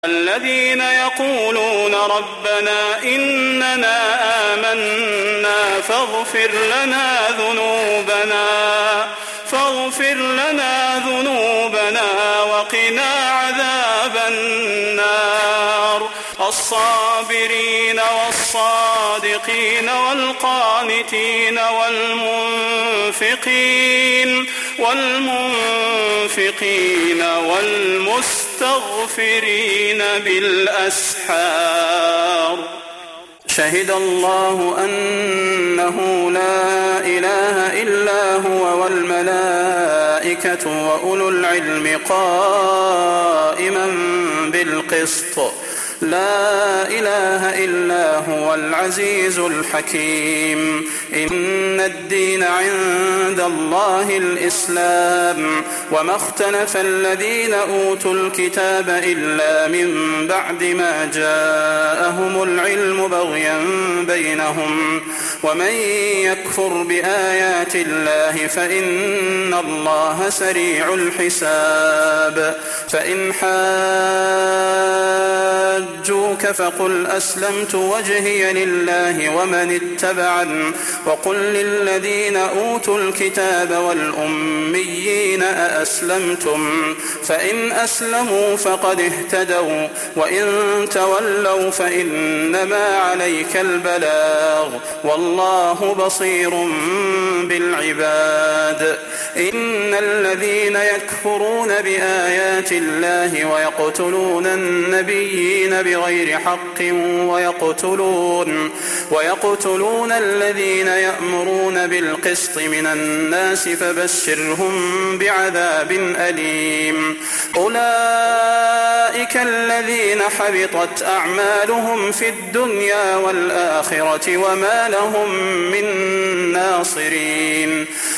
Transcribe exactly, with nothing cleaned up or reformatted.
الذين يقولون ربنا إننا آمنا فاغفر لنا ذنوبنا فاغفر لنا ذنوبنا وقنا عذاب النار الصابرين والصادقين والقانتين والمنفقين والمنفقين والمستغفرين بالأسحار شهد الله أنه لا إله إلا هو والملائكة وأولو العلم قائما بالقسط لا إله إلا هو العزيز الحكيم إن الدين عند الله الإسلام وما اختلف الذين أوتوا الكتاب إلا من بعد ما جاءهم العلم بغيا بينهم ومن يكفر بآيات الله فإن الله سريع الحساب فإن حاجوك فقل أسلمت وجهي لله ومن اتبعني وقل للذين أوتوا الكتاب والأميين أأسلمتم فإن أسلموا فقد اهتدوا وإن تولوا فإنما عليك البلاغ والله بصير بالعباد إن الذين يكفرون بآيات الله ويقتلون النبيين بغير حق ويقتلون ويقتلون الذين يأمرون بالقسط من الناس فبشرهم بعذاب أليم أولئك الذين حبطت أعمالهم في الدنيا والآخرة وما لهم من ناصرين